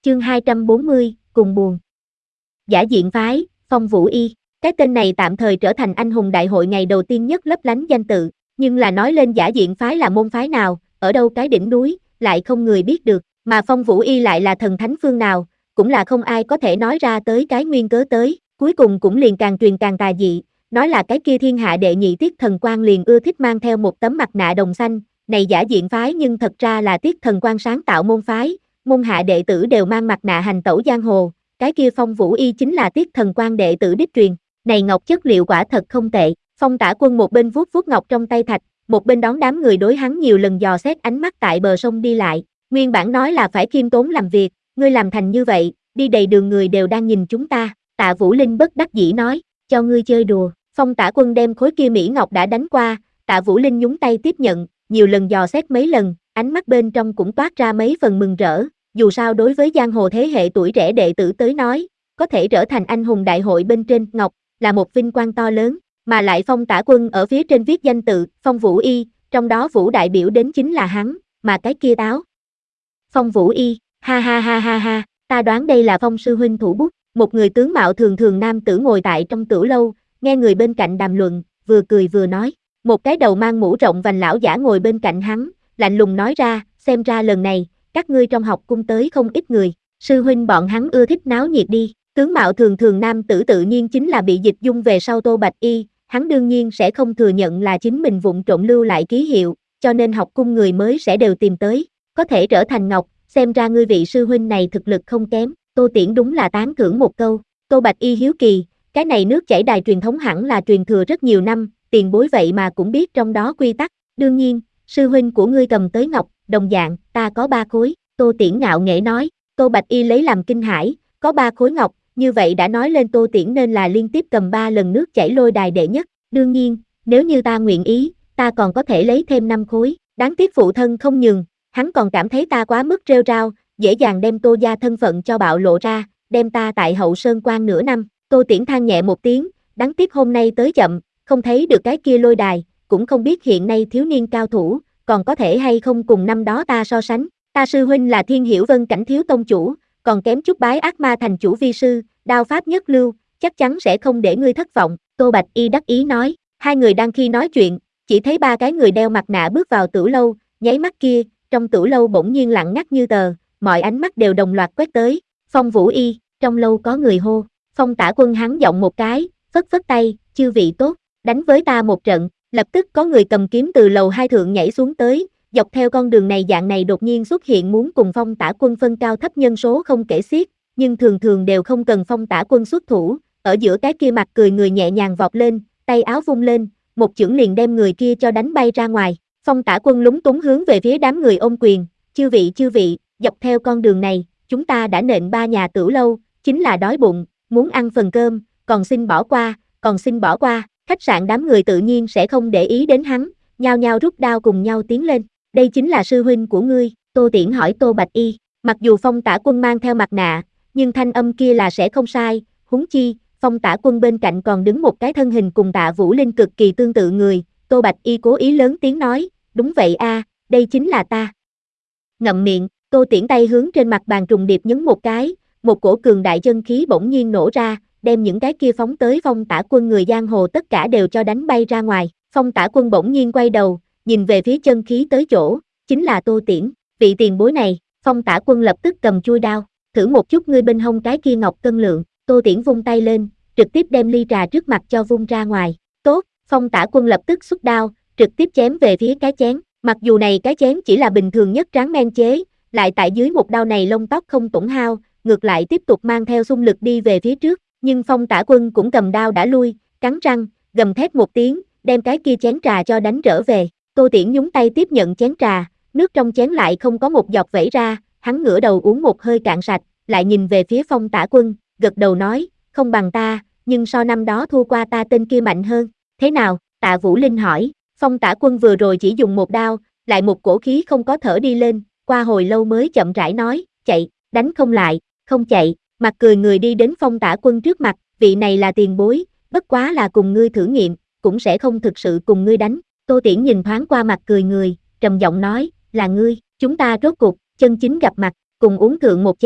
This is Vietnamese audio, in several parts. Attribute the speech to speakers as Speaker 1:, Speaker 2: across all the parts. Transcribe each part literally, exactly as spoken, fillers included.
Speaker 1: Chương hai trăm bốn mươi, cùng buồn. Giả diện phái, Phong Vũ Y. Cái tên này tạm thời trở thành anh hùng đại hội ngày đầu tiên nhất lấp lánh danh tự, nhưng là nói lên giả diện phái là môn phái nào, ở đâu cái đỉnh núi, lại không người biết được, mà Phong Vũ Y lại là thần thánh phương nào, cũng là không ai có thể nói ra tới cái nguyên cớ tới, cuối cùng cũng liền càng truyền càng tà dị, nói là cái kia thiên hạ đệ nhị Tiết Thần Quang liền ưa thích mang theo một tấm mặt nạ đồng xanh, này giả diện phái nhưng thật ra là Tiết Thần Quang sáng tạo môn phái, môn hạ đệ tử đều mang mặt nạ hành tẩu giang hồ, cái kia Phong Vũ Y chính là Tiết Thần Quang đệ tử đích truyền, này ngọc chất liệu quả thật không tệ, Phong Tả Quân một bên vuốt vuốt ngọc trong tay thạch, một bên đón đám người đối hắn nhiều lần dò xét ánh mắt tại bờ sông đi lại, nguyên bản nói là phải khiêm tốn làm việc, ngươi làm thành như vậy, đi đầy đường người đều đang nhìn chúng ta, Tạ Vũ Linh bất đắc dĩ nói, cho ngươi chơi đùa, Phong Tả Quân đem khối kia mỹ ngọc đã đánh qua, Tạ Vũ Linh nhúng tay tiếp nhận, nhiều lần dò xét mấy lần, ánh mắt bên trong cũng toát ra mấy phần mừng rỡ, dù sao đối với giang hồ thế hệ tuổi trẻ đệ tử tới nói, có thể trở thành anh hùng đại hội bên trên ngọc, là một vinh quang to lớn, mà lại Phong Tả Quân ở phía trên viết danh tự, Phong Vũ Y, trong đó Vũ đại biểu đến chính là hắn, mà cái kia táo. Phong Vũ Y, ha ha ha ha ha, ta đoán đây là Phong sư huynh thủ bút, một người tướng mạo thường thường nam tử ngồi tại trong tửu lâu, nghe người bên cạnh đàm luận, vừa cười vừa nói, một cái đầu mang mũ rộng vành lão giả ngồi bên cạnh hắn, lạnh lùng nói ra, xem ra lần này, các ngươi trong học cung tới không ít người, sư huynh bọn hắn ưa thích náo nhiệt đi, tướng mạo thường thường nam tử tự nhiên chính là bị dịch dung về sau Tô Bạch Y, hắn đương nhiên sẽ không thừa nhận là chính mình vụng trộm lưu lại ký hiệu, cho nên học cung người mới sẽ đều tìm tới, có thể trở thành ngọc, xem ra ngươi vị sư huynh này thực lực không kém, Tô Tiễn đúng là tán thưởng một câu, Tô Bạch Y hiếu kỳ, cái này nước chảy đài truyền thống hẳn là truyền thừa rất nhiều năm, tiền bối vậy mà cũng biết trong đó quy tắc, đương nhiên, sư huynh của ngươi cầm tới ngọc, đồng dạng, ta có ba khối, Tô Tiễn ngạo nghễ nói, Tô Bạch Y lấy làm kinh hãi, có ba khối ngọc, như vậy đã nói lên Tô Tiễn nên là liên tiếp cầm ba lần nước chảy lôi đài đệ nhất, đương nhiên, nếu như ta nguyện ý, ta còn có thể lấy thêm năm khối, đáng tiếc phụ thân không nhường, hắn còn cảm thấy ta quá mức rêu rao, dễ dàng đem Tô gia thân phận cho bạo lộ ra, đem ta tại hậu sơn quan nửa năm, Tô Tiễn than nhẹ một tiếng, đáng tiếc hôm nay tới chậm, không thấy được cái kia lôi đài, cũng không biết hiện nay thiếu niên cao thủ, còn có thể hay không cùng năm đó ta so sánh, ta sư huynh là Thiên Hiểu Vân cảnh thiếu tông chủ, còn kém chút bái ác ma thành chủ vi sư, đao pháp nhất lưu, chắc chắn sẽ không để ngươi thất vọng, Tô Bạch Y đắc ý nói, hai người đang khi nói chuyện, chỉ thấy ba cái người đeo mặt nạ bước vào tửu lâu, nháy mắt kia, trong tửu lâu bỗng nhiên lặng ngắt như tờ, mọi ánh mắt đều đồng loạt quét tới, Phong Vũ Y, trong lâu có người hô, Phong Tả Quân hắn giọng một cái, phất phất tay, chư vị tốt, đánh với ta một trận, lập tức có người cầm kiếm từ lầu hai thượng nhảy xuống tới, dọc theo con đường này dạng này đột nhiên xuất hiện muốn cùng Phong Tả Quân phân cao thấp nhân số không kể xiết, nhưng thường thường đều không cần Phong Tả Quân xuất thủ, ở giữa cái kia mặt cười người nhẹ nhàng vọt lên, tay áo vung lên, một chưởng liền đem người kia cho đánh bay ra ngoài, Phong Tả Quân lúng túng hướng về phía đám người ôm quyền, chư vị chư vị, dọc theo con đường này, chúng ta đã nện ba nhà tửu lâu, chính là đói bụng, muốn ăn phần cơm, còn xin bỏ qua, còn xin bỏ qua, khách sạn đám người tự nhiên sẽ không để ý đến hắn, nhao nhao rút đao cùng nhau tiến lên, đây chính là sư huynh của ngươi, Tô Tiễn hỏi Tô Bạch Y, mặc dù Phong Tả Quân mang theo mặt nạ, nhưng thanh âm kia là sẽ không sai, huống chi, Phong Tả Quân bên cạnh còn đứng một cái thân hình cùng Tạ Vũ Linh cực kỳ tương tự người, Tô Bạch Y cố ý lớn tiếng nói, đúng vậy a, đây chính là ta. Ngậm miệng, Tô Tiễn tay hướng trên mặt bàn trùng điệp nhấn một cái, một cổ cường đại chân khí bỗng nhiên nổ ra, đem những cái kia phóng tới Phong Tả Quân người giang hồ tất cả đều cho đánh bay ra ngoài, Phong Tả Quân bỗng nhiên quay đầu, nhìn về phía chân khí tới chỗ, chính là Tô Tiễn, vị tiền bối này, Phong Tả Quân lập tức cầm chui đao, thử một chút ngươi bên hông cái kia ngọc cân lượng, Tô Tiễn vung tay lên, trực tiếp đem ly trà trước mặt cho vung ra ngoài, tốt, Phong Tả Quân lập tức xuất đao, trực tiếp chém về phía cái chén, mặc dù này cái chén chỉ là bình thường nhất tráng men chế, lại tại dưới một đao này lông tóc không tổn hao, ngược lại tiếp tục mang theo xung lực đi về phía trước, nhưng Phong Tả Quân cũng cầm đao đã lui, cắn răng, gầm thét một tiếng, đem cái kia chén trà cho đánh trở về, Tô Tiễn nhúng tay tiếp nhận chén trà, nước trong chén lại không có một giọt vẩy ra, hắn ngửa đầu uống một hơi cạn sạch, lại nhìn về phía Phong Tả Quân, gật đầu nói, không bằng ta, nhưng so năm đó thua qua ta tên kia mạnh hơn, thế nào, Tạ Vũ Linh hỏi, Phong Tả Quân vừa rồi chỉ dùng một đao, lại một cổ khí không có thở đi lên, qua hồi lâu mới chậm rãi nói, chạy, đánh không lại, không chạy, mặt cười người đi đến Phong Tả Quân trước mặt, vị này là tiền bối, bất quá là cùng ngươi thử nghiệm, cũng sẽ không thực sự cùng ngươi đánh, Tô Tiễn nhìn thoáng qua mặt cười người, trầm giọng nói, là ngươi, chúng ta rốt cuộc, chân chính gặp mặt, cùng uống thượng một chén,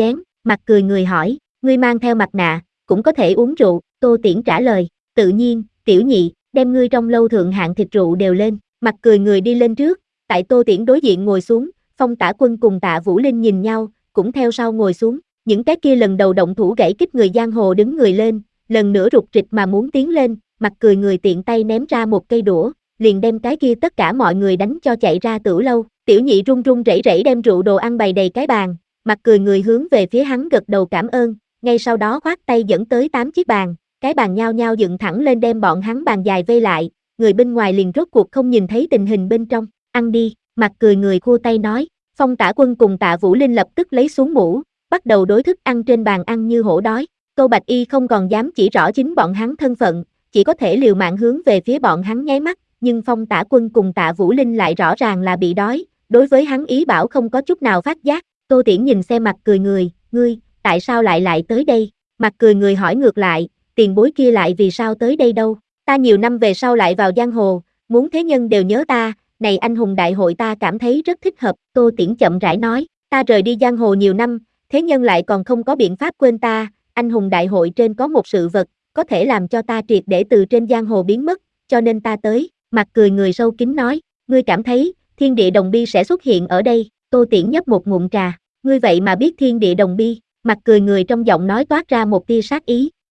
Speaker 1: Mặt cười người hỏi, ngươi mang theo mặt nạ, cũng có thể uống rượu, Tô Tiễn trả lời, tự nhiên, tiểu nhị, đem ngươi trong lâu thượng hạng thịt rượu đều lên, mặt cười người đi lên trước, tại Tô Tiễn đối diện ngồi xuống, Phong Tả Quân cùng Tạ Vũ Linh nhìn nhau, cũng theo sau ngồi xuống, những cái kia lần đầu động thủ gãy kích người giang hồ đứng người lên, lần nữa rụt rịch mà muốn tiến lên, mặt cười người tiện tay ném ra một cây đũa, liền đem cái kia tất cả mọi người đánh cho chạy ra tửu lâu, tiểu nhị run run rẩy rẩy đem rượu đồ ăn bày đầy cái bàn, mặt cười người hướng về phía hắn gật đầu cảm ơn, ngay sau đó khoát tay dẫn tới tám chiếc bàn, cái bàn nhao nhao dựng thẳng lên đem bọn hắn bàn dài vây lại, người bên ngoài liền rốt cuộc không nhìn thấy tình hình bên trong, ăn đi, mặt cười người khua tay nói, Phong Tả Quân cùng Tạ Vũ Linh lập tức lấy xuống mũ, bắt đầu đối thức ăn trên bàn ăn như hổ đói, Câu Bạch Y không còn dám chỉ rõ chính bọn hắn thân phận, chỉ có thể liều mạng hướng về phía bọn hắn nháy mắt, nhưng Phong Tả Quân cùng Tạ Vũ Linh lại rõ ràng là bị đói, đối với hắn ý bảo không có chút nào phát giác, Tô Tiễn nhìn xem mặt cười người, ngươi, tại sao lại lại tới đây, mặt cười người hỏi ngược lại, tiền bối kia lại vì sao tới đây đâu, ta nhiều năm về sau lại vào giang hồ, muốn thế nhân đều nhớ ta, này anh hùng đại hội ta cảm thấy rất thích hợp, Tô Tiễn chậm rãi nói, ta rời đi giang hồ nhiều năm, thế nhân lại còn không có biện pháp quên ta, anh hùng đại hội trên có một sự vật, có thể làm cho ta triệt để từ trên giang hồ biến mất, cho nên ta tới, mặt cười người sâu kín nói, ngươi cảm thấy, thiên địa đồng bi sẽ xuất hiện ở đây, Tô Tiễn nhấp một ngụm trà, ngươi vậy mà biết thiên địa đồng bi, mặt cười người trong giọng nói toát ra một tia sát ý,